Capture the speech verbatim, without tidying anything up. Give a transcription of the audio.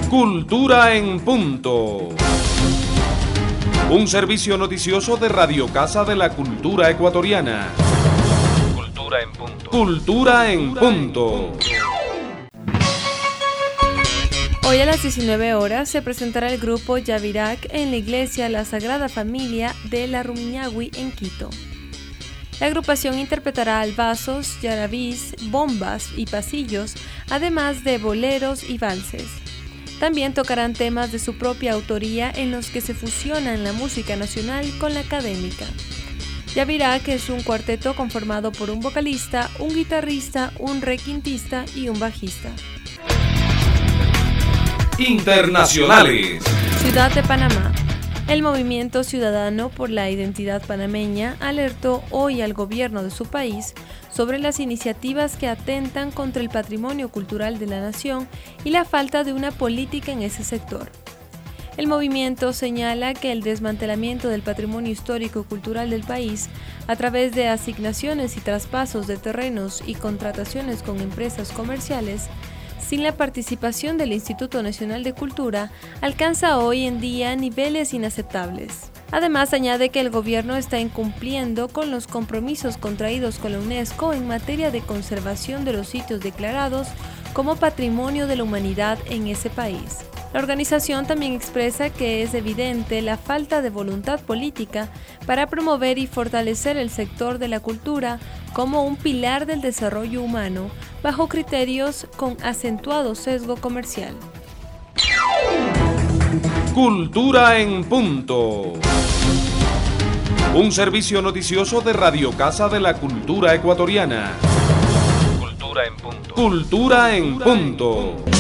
Cultura en Punto. Un servicio noticioso de Radio Casa de la Cultura Ecuatoriana. Cultura en Punto. Cultura en Punto. Hoy a las diecinueve horas se presentará el grupo Yavirac en la iglesia La Sagrada Familia de La Rumiñahui en Quito. La agrupación interpretará albazos, yarabís, bombas y pasillos, además de boleros y valses. También tocarán temas de su propia autoría en los que se fusionan la música nacional con la académica. Yavirac es un cuarteto conformado por un vocalista, un guitarrista, un requintista y un bajista. Internacionales. Ciudad de Panamá. El Movimiento Ciudadano por la Identidad Panameña alertó hoy al gobierno de su país sobre las iniciativas que atentan contra el patrimonio cultural de la nación y la falta de una política en ese sector. El movimiento señala que el desmantelamiento del patrimonio histórico y cultural del país, a través de asignaciones y traspasos de terrenos y contrataciones con empresas comerciales, sin la participación del Instituto Nacional de Cultura, alcanza hoy en día niveles inaceptables. Además, añade que el gobierno está incumpliendo con los compromisos contraídos con la UNESCO en materia de conservación de los sitios declarados como Patrimonio de la Humanidad en ese país. La organización también expresa que es evidente la falta de voluntad política para promover y fortalecer el sector de la cultura como un pilar del desarrollo humano, bajo criterios con acentuado sesgo comercial. Cultura en Punto. Un servicio noticioso de Radio Casa de la Cultura Ecuatoriana. Cultura en Punto. Cultura en Punto.